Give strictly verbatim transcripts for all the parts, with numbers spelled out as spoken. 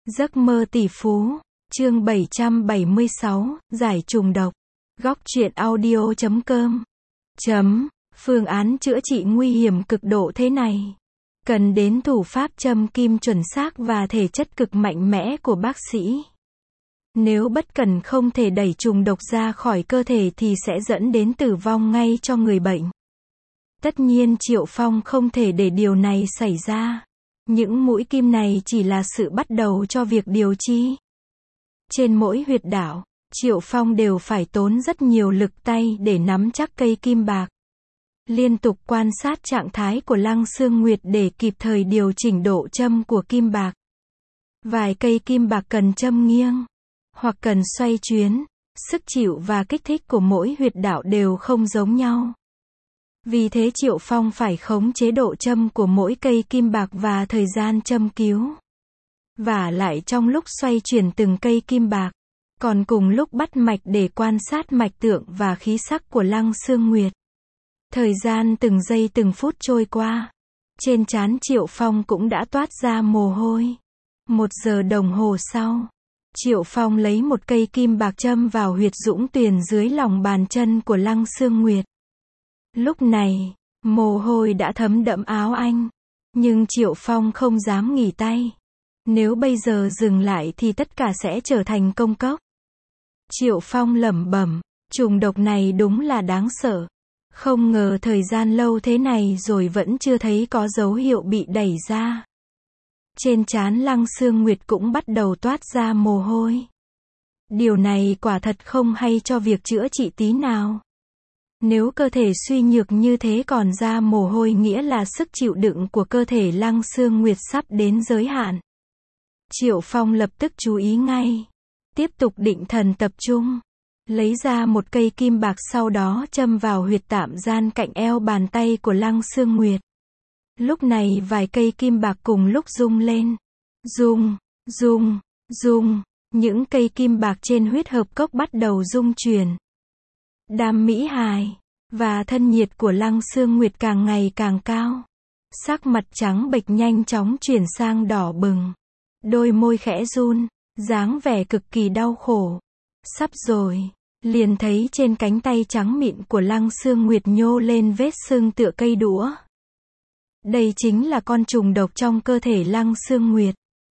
Giấc mơ tỷ phú, chương bảy trăm bảy mươi sáu, giải trùng độc. Góc truyện audio chấm com. Chấm, phương án chữa trị nguy hiểm cực độ thế này. Cần đến thủ pháp châm kim chuẩn xác và thể chất cực mạnh mẽ của bác sĩ. Nếu bất cẩn không thể đẩy trùng độc ra khỏi cơ thể thì sẽ dẫn đến tử vong ngay cho người bệnh. Tất nhiên Triệu Phong không thể để điều này xảy ra. Những mũi kim này chỉ là sự bắt đầu cho việc điều trị. Trên mỗi huyệt đạo, Triệu Phong đều phải tốn rất nhiều lực tay để nắm chắc cây kim bạc. Liên tục quan sát trạng thái của Lăng Xương Nguyệt để kịp thời điều chỉnh độ châm của kim bạc. Vài cây kim bạc cần châm nghiêng, hoặc cần xoay chuyến, sức chịu và kích thích của mỗi huyệt đạo đều không giống nhau. Vì thế Triệu Phong phải khống chế độ châm của mỗi cây kim bạc và thời gian châm cứu. Và lại trong lúc xoay chuyển từng cây kim bạc, còn cùng lúc bắt mạch để quan sát mạch tượng và khí sắc của Lăng Xương Nguyệt. Thời gian từng giây từng phút trôi qua. Trên trán Triệu Phong cũng đã toát ra mồ hôi. Một giờ đồng hồ sau, Triệu Phong lấy một cây kim bạc châm vào huyệt dũng tuyền dưới lòng bàn chân của Lăng Xương Nguyệt. Lúc này, mồ hôi đã thấm đẫm áo anh. Nhưng Triệu Phong không dám nghỉ tay. Nếu bây giờ dừng lại thì tất cả sẽ trở thành công cốc. Triệu Phong lẩm bẩm, trùng độc này đúng là đáng sợ. Không ngờ thời gian lâu thế này rồi vẫn chưa thấy có dấu hiệu bị đẩy ra. Trên trán Lăng Xương Nguyệt cũng bắt đầu toát ra mồ hôi. Điều này quả thật không hay cho việc chữa trị tí nào. Nếu cơ thể suy nhược như thế còn ra mồ hôi nghĩa là sức chịu đựng của cơ thể Lăng Xương Nguyệt sắp đến giới hạn. Triệu Phong lập tức chú ý ngay. Tiếp tục định thần tập trung. Lấy ra một cây kim bạc sau đó châm vào huyệt tạm gian cạnh eo bàn tay của Lăng Xương Nguyệt. Lúc này vài cây kim bạc cùng lúc rung lên. Rung, rung, rung. Những cây kim bạc trên huyết hợp cốc bắt đầu rung chuyển. Đam mỹ hài và thân nhiệt của Lăng Xương Nguyệt càng ngày càng cao. Sắc mặt trắng bệch nhanh chóng chuyển sang đỏ bừng. Đôi môi khẽ run, dáng vẻ cực kỳ đau khổ. Sắp rồi, liền thấy trên cánh tay trắng mịn của Lăng Xương Nguyệt nhô lên vết sưng tựa cây đũa. Đây chính là con trùng độc trong cơ thể Lăng Xương Nguyệt.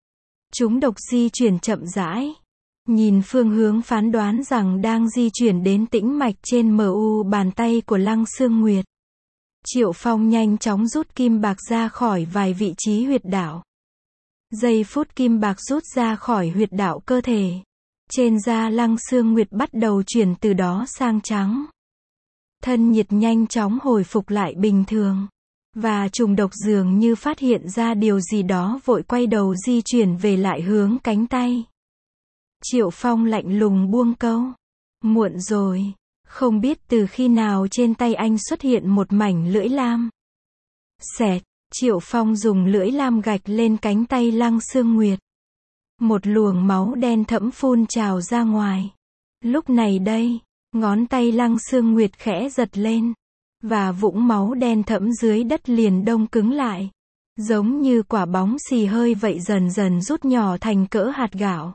Chúng độc di chuyển chậm rãi. Nhìn phương hướng phán đoán rằng đang di chuyển đến tĩnh mạch trên mu bàn tay của Lăng Xương Nguyệt. Triệu Phong nhanh chóng rút kim bạc ra khỏi vài vị trí huyệt đạo. Giây phút kim bạc rút ra khỏi huyệt đạo cơ thể. Trên da Lăng Xương Nguyệt bắt đầu chuyển từ đó sang trắng. Thân nhiệt nhanh chóng hồi phục lại bình thường. Và trùng độc dường như phát hiện ra điều gì đó vội quay đầu di chuyển về lại hướng cánh tay. Triệu Phong lạnh lùng buông câu. Muộn rồi. Không biết từ khi nào trên tay anh xuất hiện một mảnh lưỡi lam. Xẹt. Triệu Phong dùng lưỡi lam gạch lên cánh tay Lăng Xương Nguyệt. Một luồng máu đen thẫm phun trào ra ngoài. Lúc này đây, ngón tay Lăng Xương Nguyệt khẽ giật lên. Và vũng máu đen thẫm dưới đất liền đông cứng lại. Giống như quả bóng xì hơi vậy dần dần rút nhỏ thành cỡ hạt gạo.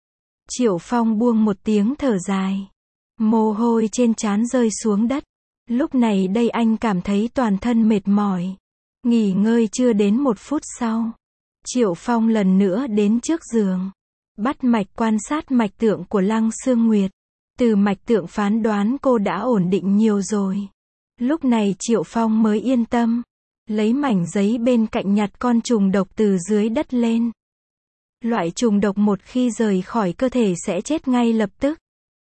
Triệu Phong buông một tiếng thở dài. Mồ hôi trên trán rơi xuống đất. Lúc này đây anh cảm thấy toàn thân mệt mỏi. Nghỉ ngơi chưa đến một phút sau. Triệu Phong lần nữa đến trước giường. Bắt mạch quan sát mạch tượng của Lăng Xương Nguyệt. Từ mạch tượng phán đoán cô đã ổn định nhiều rồi. Lúc này Triệu Phong mới yên tâm. Lấy mảnh giấy bên cạnh nhặt con trùng độc từ dưới đất lên. Loại trùng độc một khi rời khỏi cơ thể sẽ chết ngay lập tức.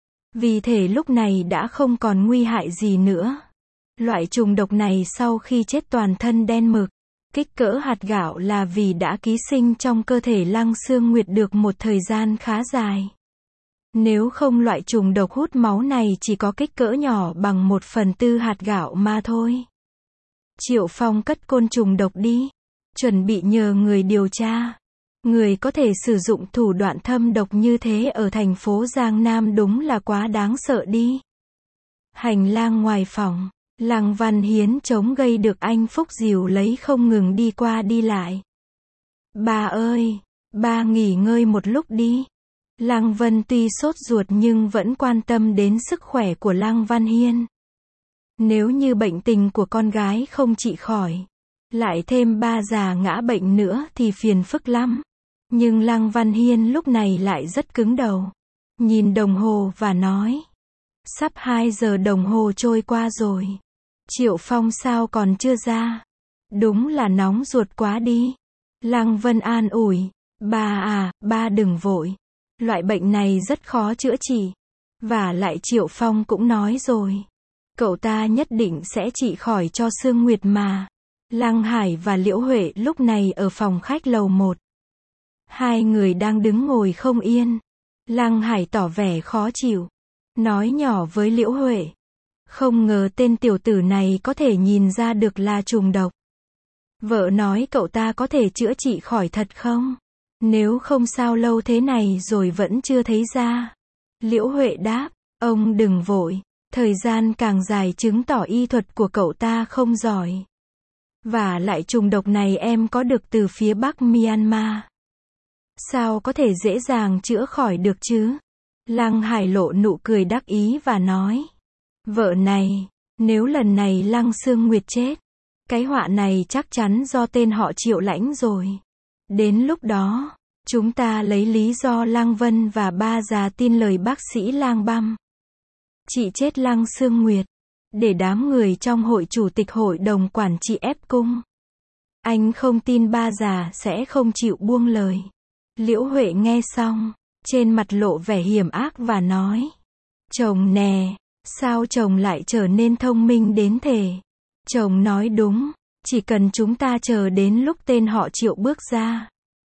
Vì thể lúc này đã không còn nguy hại gì nữa. Loại trùng độc này sau khi chết toàn thân đen mực. Kích cỡ hạt gạo là vì đã ký sinh trong cơ thể Lăng Xương Nguyệt được một thời gian khá dài. Nếu không loại trùng độc hút máu này chỉ có kích cỡ nhỏ bằng một phần tư hạt gạo mà thôi. Triệu Phong cất côn trùng độc đi. Chuẩn bị nhờ người điều tra. Người có thể sử dụng thủ đoạn thâm độc như thế ở thành phố Giang Nam đúng là quá đáng sợ đi. Hành lang ngoài phòng, Lăng Văn Hiến chống gây được anh Phúc dìu lấy không ngừng đi qua đi lại. Bà ơi, ba nghỉ ngơi một lúc đi. Lăng Vân tuy sốt ruột nhưng vẫn quan tâm đến sức khỏe của Lăng Văn Hiên. Nếu như bệnh tình của con gái không trị khỏi, lại thêm ba già ngã bệnh nữa thì phiền phức lắm. Nhưng Lăng Văn Hiên lúc này lại rất cứng đầu. Nhìn đồng hồ và nói. Sắp hai giờ đồng hồ trôi qua rồi. Triệu Phong sao còn chưa ra? Đúng là nóng ruột quá đi. Lăng Vân an ủi. Ba à, ba đừng vội. Loại bệnh này rất khó chữa trị. Và lại Triệu Phong cũng nói rồi. Cậu ta nhất định sẽ trị khỏi cho Sương Nguyệt mà. Lăng Hải và Liễu Huệ lúc này ở phòng khách lầu một. Hai người đang đứng ngồi không yên. Lăng Hải tỏ vẻ khó chịu. Nói nhỏ với Liễu Huệ. Không ngờ tên tiểu tử này có thể nhìn ra được là trùng độc. Vợ nói cậu ta có thể chữa trị khỏi thật không? Nếu không sao lâu thế này rồi vẫn chưa thấy ra. Liễu Huệ đáp. Ông đừng vội. Thời gian càng dài chứng tỏ y thuật của cậu ta không giỏi. Và lại trùng độc này em có được từ phía Bắc Myanmar. Sao có thể dễ dàng chữa khỏi được chứ? Lăng Hải lộ nụ cười đắc ý và nói. Vợ này, nếu lần này Lăng Sương Nguyệt chết, cái họa này chắc chắn do tên họ Triệu lãnh rồi. Đến lúc đó, chúng ta lấy lý do Lăng Vân và ba già tin lời bác sĩ Lang Băm. Chị chết Lăng Sương Nguyệt, để đám người trong hội chủ tịch hội đồng quản trị ép cung. Anh không tin ba già sẽ không chịu buông lời. Liễu Huệ nghe xong, trên mặt lộ vẻ hiểm ác và nói. Chồng nè, sao chồng lại trở nên thông minh đến thế? Chồng nói đúng, chỉ cần chúng ta chờ đến lúc tên họ Triệu bước ra.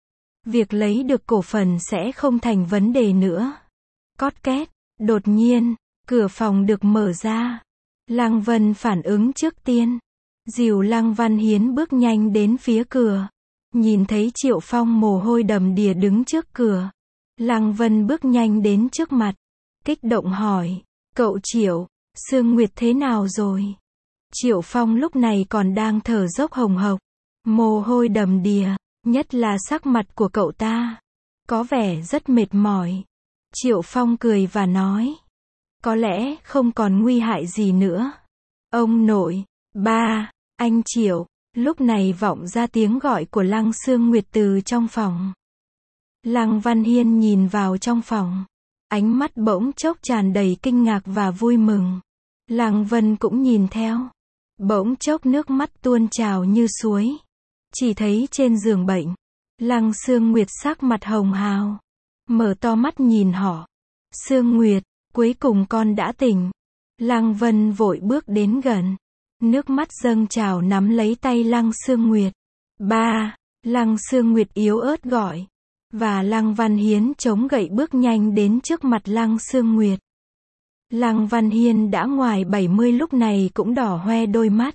Việc lấy được cổ phần sẽ không thành vấn đề nữa. Cót két, đột nhiên, cửa phòng được mở ra. Lăng Vân phản ứng trước tiên. Dìu Lăng Văn Hiến bước nhanh đến phía cửa. Nhìn thấy Triệu Phong mồ hôi đầm đìa đứng trước cửa. Lăng Vân bước nhanh đến trước mặt. Kích động hỏi. Cậu Triệu, Sương Nguyệt thế nào rồi? Triệu Phong lúc này còn đang thở dốc hồng hộc. Mồ hôi đầm đìa. Nhất là sắc mặt của cậu ta. Có vẻ rất mệt mỏi. Triệu Phong cười và nói. Có lẽ không còn nguy hại gì nữa. Ông nội, ba, anh Triệu. Lúc này vọng ra tiếng gọi của Lăng Sương Nguyệt từ trong phòng. Lăng Văn Hiên nhìn vào trong phòng. Ánh mắt bỗng chốc tràn đầy kinh ngạc và vui mừng. Lăng Vân cũng nhìn theo. Bỗng chốc nước mắt tuôn trào như suối. Chỉ thấy trên giường bệnh, Lăng Sương Nguyệt sắc mặt hồng hào. Mở to mắt nhìn họ. Sương Nguyệt, cuối cùng con đã tỉnh. Lăng Vân vội bước đến gần. Nước mắt dâng trào nắm lấy tay Lăng Sương Nguyệt. Ba, Lăng Sương Nguyệt yếu ớt gọi. Và Lăng Văn Hiến chống gậy bước nhanh đến trước mặt Lăng Sương Nguyệt. Lăng Văn Hiên đã ngoài bảy mươi lúc này cũng đỏ hoe đôi mắt.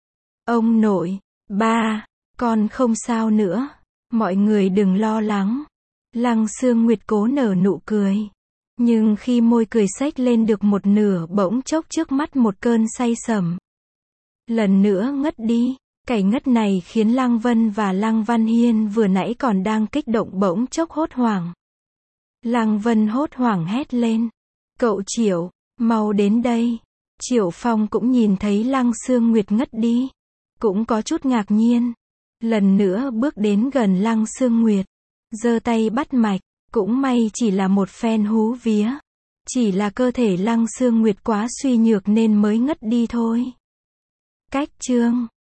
Ông nội, ba, con không sao nữa. Mọi người đừng lo lắng. Lăng Sương Nguyệt cố nở nụ cười. Nhưng khi môi cười xếch lên được một nửa bỗng chốc trước mắt một cơn say sẩm. Lần nữa ngất đi. Cảnh ngất này khiến Lăng Vân và Lăng Văn Hiên vừa nãy còn đang kích động bỗng chốc hốt hoảng. Lăng Vân hốt hoảng hét lên. Cậu Triệu, mau đến đây. Triệu Phong cũng nhìn thấy Lăng Sương Nguyệt ngất đi. Cũng có chút ngạc nhiên. Lần nữa bước đến gần Lăng Sương Nguyệt. Giơ tay bắt mạch. Cũng may chỉ là một phen hú vía. Chỉ là cơ thể Lăng Sương Nguyệt quá suy nhược nên mới ngất đi thôi. Cách chương